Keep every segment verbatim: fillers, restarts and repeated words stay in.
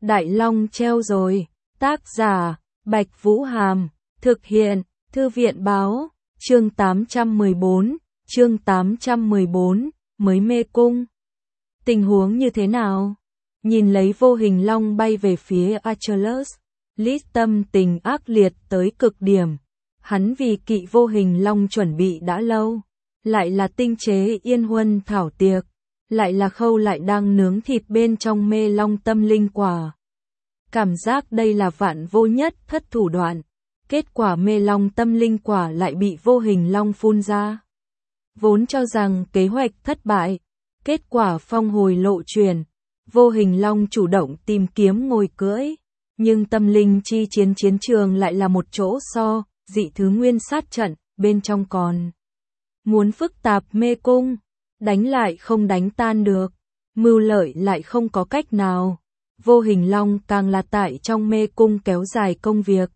Đại Long treo rồi. Tác giả, Bạch Vũ Hàm. Thực hiện, Thư viện Báo. Chương tám trăm mười bốn. Chương tám trăm mười bốn. Mới mê cung. Tình huống như thế nào? Nhìn lấy vô hình long bay về phía Achilles, Lys tâm tình ác liệt tới cực điểm. Hắn vì kỵ vô hình long chuẩn bị đã lâu. Lại là tinh chế yên huân thảo tiệc. Lại là khâu lại đang nướng thịt bên trong mê long tâm linh quả. Cảm giác đây là vạn vô nhất thất thủ đoạn. Kết quả mê long tâm linh quả lại bị vô hình long phun ra. Vốn cho rằng kế hoạch thất bại. Kết quả phong hồi lộ truyền. Vô hình long chủ động tìm kiếm ngồi cưỡi. Nhưng tâm linh chi chiến chiến trường lại là một chỗ so, dị thứ nguyên sát trận, bên trong còn. Muốn phức tạp mê cung. Đánh lại không đánh tan được. Mưu lợi lại không có cách nào. Vô hình long càng là tại trong mê cung kéo dài công việc.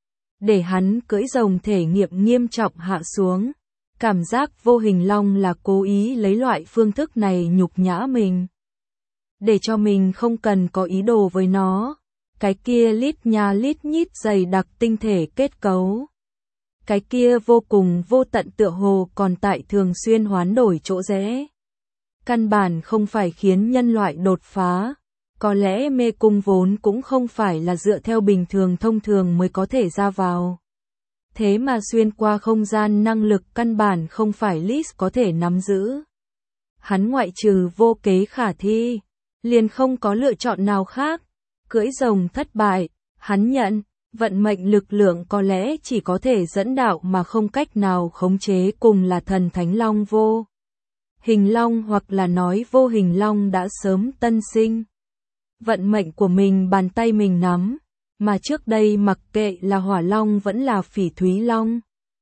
Để hắn cưỡi rồng thể nghiệm nghiêm trọng hạ xuống. Cảm giác vô hình long là cố ý lấy loại phương thức này nhục nhã mình. Để cho mình không cần có ý đồ với nó. Cái kia lít nha lít nhít dày đặc tinh thể kết cấu. Cái kia vô cùng vô tận tựa hồ còn tại thường xuyên hoán đổi chỗ rẽ. Căn bản không phải khiến nhân loại đột phá. Có lẽ mê cung vốn cũng không phải là dựa theo bình thường thông thường mới có thể ra vào. Thế mà xuyên qua không gian năng lực căn bản không phải Lys có thể nắm giữ. Hắn ngoại trừ vô kế khả thi, liền không có lựa chọn nào khác. Cưỡi rồng thất bại, hắn nhận, vận mệnh lực lượng có lẽ chỉ có thể dẫn đạo mà không cách nào khống chế, cùng là thần thánh long vô hình long, hoặc là nói vô hình long đã sớm tân sinh. Vận mệnh của mình bàn tay mình nắm, mà trước đây mặc kệ là hỏa long vẫn là phỉ thúy long,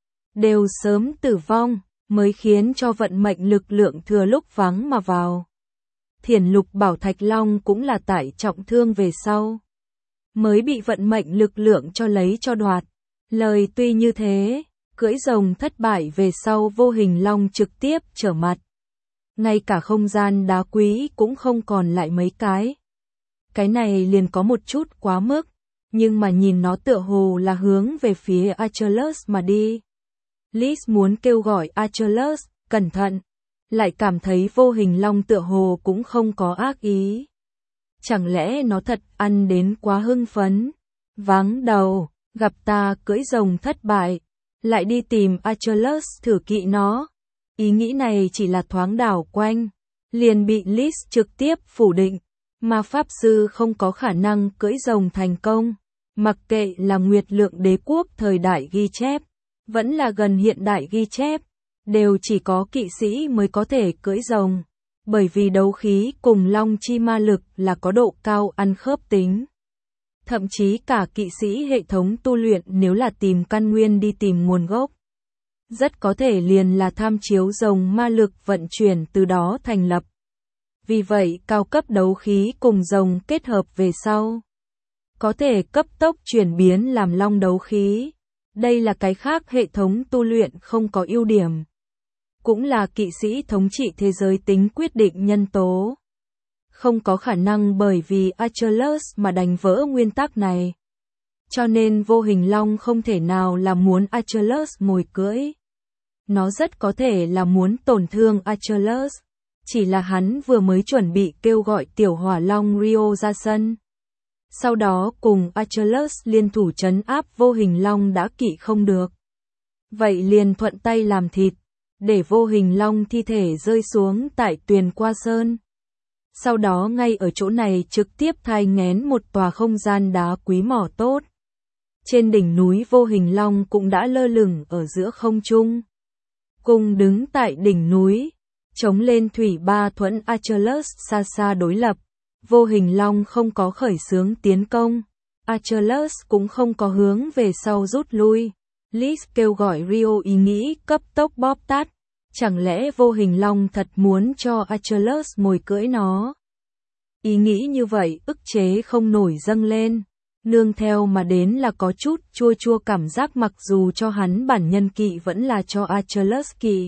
đều sớm tử vong, mới khiến cho vận mệnh lực lượng thừa lúc vắng mà vào. Thiền lục bảo thạch long cũng là tại trọng thương về sau, mới bị vận mệnh lực lượng cho lấy cho đoạt. Lời tuy như thế, cưỡi rồng thất bại về sau vô hình long trực tiếp trở mặt. Ngay cả không gian đá quý cũng không còn lại mấy cái. Cái này liền có một chút quá mức, nhưng mà nhìn nó tựa hồ là hướng về phía Achilles mà đi. Lys muốn kêu gọi Achilles, cẩn thận, lại cảm thấy vô hình long tựa hồ cũng không có ác ý. Chẳng lẽ nó thật ăn đến quá hưng phấn? Váng đầu, gặp ta cưỡi rồng thất bại, lại đi tìm Achilles thử kỵ nó. Ý nghĩ này chỉ là thoáng đảo quanh, liền bị Lys trực tiếp phủ định. Ma Pháp Sư không có khả năng cưỡi rồng thành công. Mặc kệ là Nguyệt Lượng Đế Quốc thời đại ghi chép, vẫn là gần hiện đại ghi chép, đều chỉ có kỵ sĩ mới có thể cưỡi rồng. Bởi vì đấu khí cùng long chi ma lực là có độ cao ăn khớp tính. Thậm chí cả kỵ sĩ hệ thống tu luyện nếu là tìm căn nguyên đi tìm nguồn gốc, rất có thể liền là tham chiếu rồng ma lực vận chuyển từ đó thành lập. Vì vậy cao cấp đấu khí cùng rồng kết hợp về sau, có thể cấp tốc chuyển biến làm long đấu khí. Đây là cái khác hệ thống tu luyện không có ưu điểm. Cũng là kỵ sĩ thống trị thế giới tính quyết định nhân tố. Không có khả năng bởi vì Achilles mà đánh vỡ nguyên tắc này. Cho nên vô hình long không thể nào là muốn Achilles mồi cưỡi. Nó rất có thể là muốn tổn thương Achilles. Chỉ là hắn vừa mới chuẩn bị kêu gọi tiểu hỏa long Rio ra sân. Sau đó cùng Achilles liên thủ trấn áp vô hình long đã kỵ không được. Vậy liền thuận tay làm thịt, để vô hình long thi thể rơi xuống tại Tuyền Qua Sơn. Sau đó ngay ở chỗ này trực tiếp thai nghén một tòa không gian đá quý mỏ tốt. Trên đỉnh núi vô hình long cũng đã lơ lửng ở giữa không trung. Cùng đứng tại đỉnh núi, chống lên thủy ba thuẫn Achilles xa xa đối lập. Vô hình long không có khởi xướng tiến công, Achilles cũng không có hướng về sau rút lui. Lys kêu gọi Rio ý nghĩ cấp tốc bóp tát. Chẳng lẽ vô hình long thật muốn cho Achilles mồi cưỡi nó? Ý nghĩ như vậy ức chế không nổi dâng lên. Nương theo mà đến là có chút chua chua cảm giác, mặc dù cho hắn bản nhân kỵ vẫn là cho Achilles kỵ.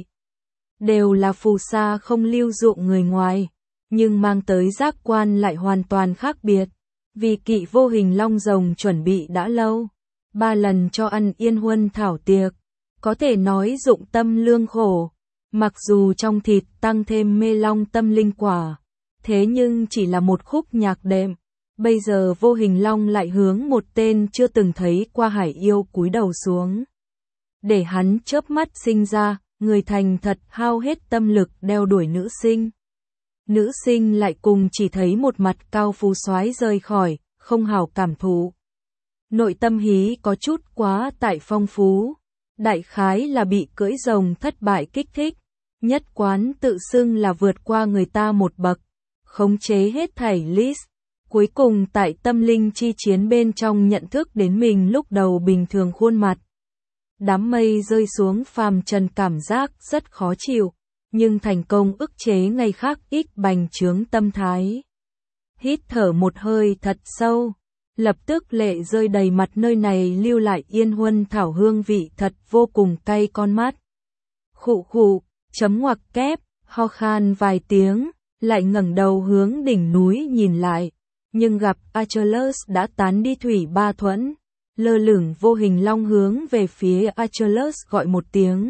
Đều là phù sa không lưu dụng người ngoài, nhưng mang tới giác quan lại hoàn toàn khác biệt. Vì kỵ vô hình long rồng chuẩn bị đã lâu, ba lần cho ăn yên huân thảo tiệc, có thể nói dụng tâm lương khổ, mặc dù trong thịt tăng thêm mê long tâm linh quả, thế nhưng chỉ là một khúc nhạc đệm, bây giờ vô hình long lại hướng một tên chưa từng thấy qua hải yêu cúi đầu xuống. Để hắn chớp mắt sinh ra, người thành thật hao hết tâm lực đeo đuổi nữ sinh. Nữ sinh lại cùng chỉ thấy một mặt cao phú soái rời khỏi, không hảo cảm thụ. Nội tâm hí có chút quá tại phong phú, đại khái là bị cưỡi rồng thất bại kích thích, nhất quán tự xưng là vượt qua người ta một bậc, khống chế hết thảy list. Cuối cùng tại tâm linh chi chiến bên trong nhận thức đến mình lúc đầu bình thường khuôn mặt. Đám mây rơi xuống phàm trần cảm giác rất khó chịu, nhưng thành công ức chế ngày khác ít bành trướng tâm thái. Hít thở một hơi thật sâu, lập tức lệ rơi đầy mặt, nơi này lưu lại yên huân thảo hương vị thật vô cùng cay con mắt. Khụ khụ, chấm ngoặc kép, ho khan vài tiếng, lại ngẩng đầu hướng đỉnh núi nhìn lại, nhưng gặp Achilles đã tán đi thủy ba thuẫn, lơ lửng vô hình long hướng về phía Achilles gọi một tiếng.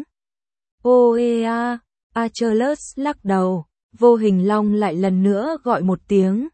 Oea, Achilles lắc đầu, vô hình long lại lần nữa gọi một tiếng.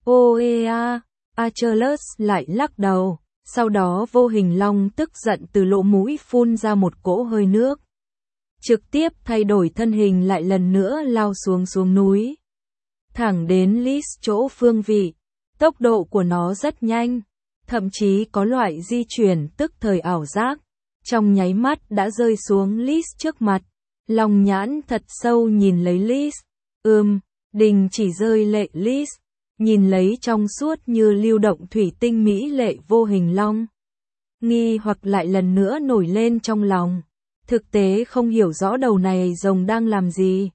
Oea, Achilles lại lắc đầu, sau đó vô hình long tức giận từ lỗ mũi phun ra một cỗ hơi nước. Trực tiếp thay đổi thân hình lại lần nữa lao xuống xuống núi. Thẳng đến Lis chỗ phương vị, tốc độ của nó rất nhanh, thậm chí có loại di chuyển tức thời ảo giác. Trong nháy mắt đã rơi xuống Lis trước mặt, lòng nhãn thật sâu nhìn lấy Lis. Ừm, đình chỉ rơi lệ Lis, nhìn lấy trong suốt như lưu động thủy tinh mỹ lệ vô hình long. Nghi hoặc lại lần nữa nổi lên trong lòng, thực tế không hiểu rõ đầu này rồng đang làm gì.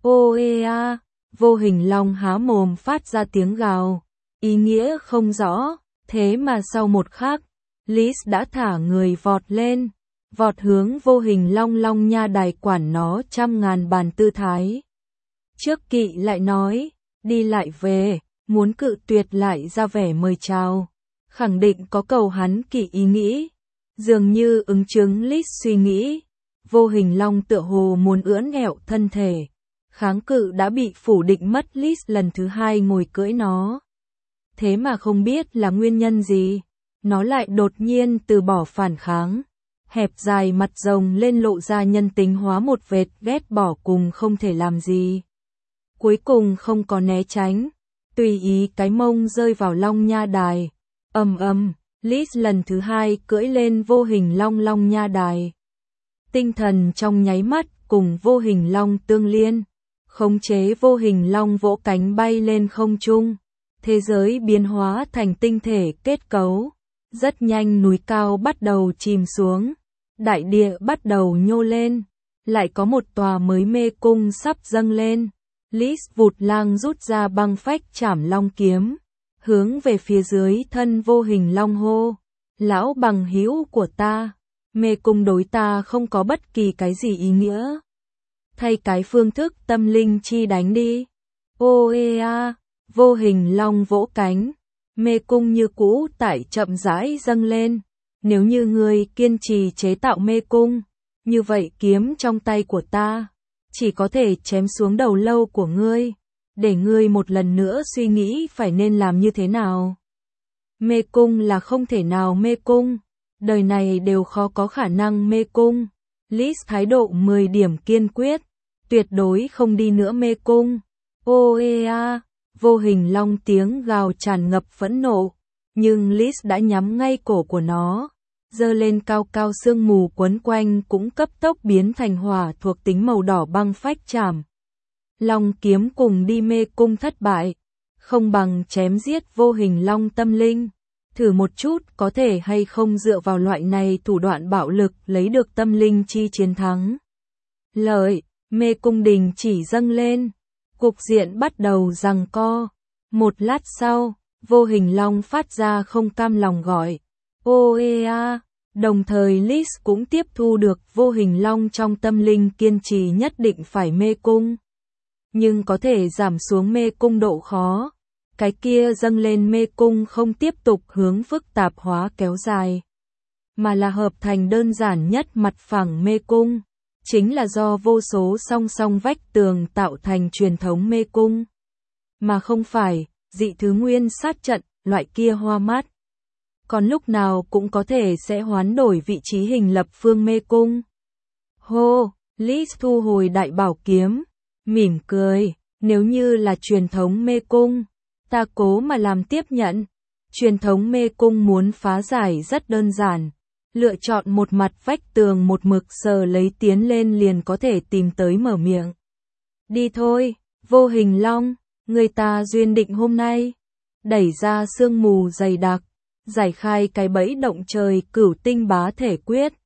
Oea, vô hình long há mồm phát ra tiếng gào, ý nghĩa không rõ, thế mà sau một khắc, Lis đã thả người vọt lên, vọt hướng vô hình long long nha đài quản nó trăm ngàn bàn tư thái. Trước kỵ lại nói, đi lại về, muốn cự tuyệt lại ra vẻ mời chào, khẳng định có cầu hắn kỵ ý nghĩ, dường như ứng chứng Lis suy nghĩ, vô hình long tựa hồ muốn ưỡn nghẹo thân thể, kháng cự đã bị phủ định mất. Lis lần thứ hai ngồi cưỡi nó. Thế mà không biết là nguyên nhân gì, nó lại đột nhiên từ bỏ phản kháng, hẹp dài mặt rồng lên lộ ra nhân tính hóa một vệt ghét bỏ cùng không thể làm gì. Cuối cùng không có né tránh, tùy ý cái mông rơi vào long nha đài. Ầm ầm, Lis lần thứ hai cưỡi lên vô hình long long nha đài. Tinh thần trong nháy mắt cùng vô hình long tương liên, khống chế vô hình long vỗ cánh bay lên không trung. Thế giới biến hóa thành tinh thể kết cấu, rất nhanh núi cao bắt đầu chìm xuống, đại địa bắt đầu nhô lên, lại có một tòa mới mê cung sắp dâng lên. Lis vụt lang rút ra băng phách chảm long kiếm, hướng về phía dưới thân vô hình long hô, lão bằng hữu của ta, mê cung đối ta không có bất kỳ cái gì ý nghĩa. Thay cái phương thức tâm linh chi đánh đi. Oea, vô hình long vỗ cánh, mê cung như cũ tại chậm rãi dâng lên. Nếu như ngươi kiên trì chế tạo mê cung, như vậy kiếm trong tay của ta chỉ có thể chém xuống đầu lâu của ngươi, để ngươi một lần nữa suy nghĩ phải nên làm như thế nào. Mê cung là không thể nào mê cung, đời này đều khó có khả năng mê cung. Lis thái độ mười điểm kiên quyết, tuyệt đối không đi nữa mê cung. Oea, vô hình long tiếng gào tràn ngập phẫn nộ, nhưng Lis đã nhắm ngay cổ của nó, giơ lên cao cao, sương mù quấn quanh cũng cấp tốc biến thành hỏa thuộc tính màu đỏ băng phách chảm. Long kiếm cùng đi mê cung thất bại, không bằng chém giết vô hình long tâm linh. Thử một chút có thể hay không dựa vào loại này thủ đoạn bạo lực lấy được tâm linh chi chiến thắng. Lợi, mê cung đình chỉ dâng lên, cục diện bắt đầu giằng co. Một lát sau, vô hình long phát ra không cam lòng gọi Oea, đồng thời Lis cũng tiếp thu được vô hình long trong tâm linh kiên trì nhất định phải mê cung, nhưng có thể giảm xuống mê cung độ khó. cái kia dâng lên mê cung không tiếp tục hướng phức tạp hóa kéo dài, mà là hợp thành đơn giản nhất mặt phẳng mê cung, chính là do vô số song song vách tường tạo thành truyền thống mê cung, mà không phải dị thứ nguyên sát trận, loại kia hoa mát. Còn lúc nào cũng có thể sẽ hoán đổi vị trí hình lập phương mê cung. Hô, Lý thu hồi đại bảo kiếm, mỉm cười, nếu như là truyền thống mê cung, ta cố mà làm tiếp nhận. Truyền thống mê cung muốn phá giải rất đơn giản, lựa chọn một mặt vách tường một mực sờ lấy tiến lên liền có thể tìm tới mở miệng. Đi thôi, Vô Hình Long, người ta duyên định hôm nay. Đẩy ra sương mù dày đặc, giải khai cái bẫy động trời cửu tinh bá thể quyết.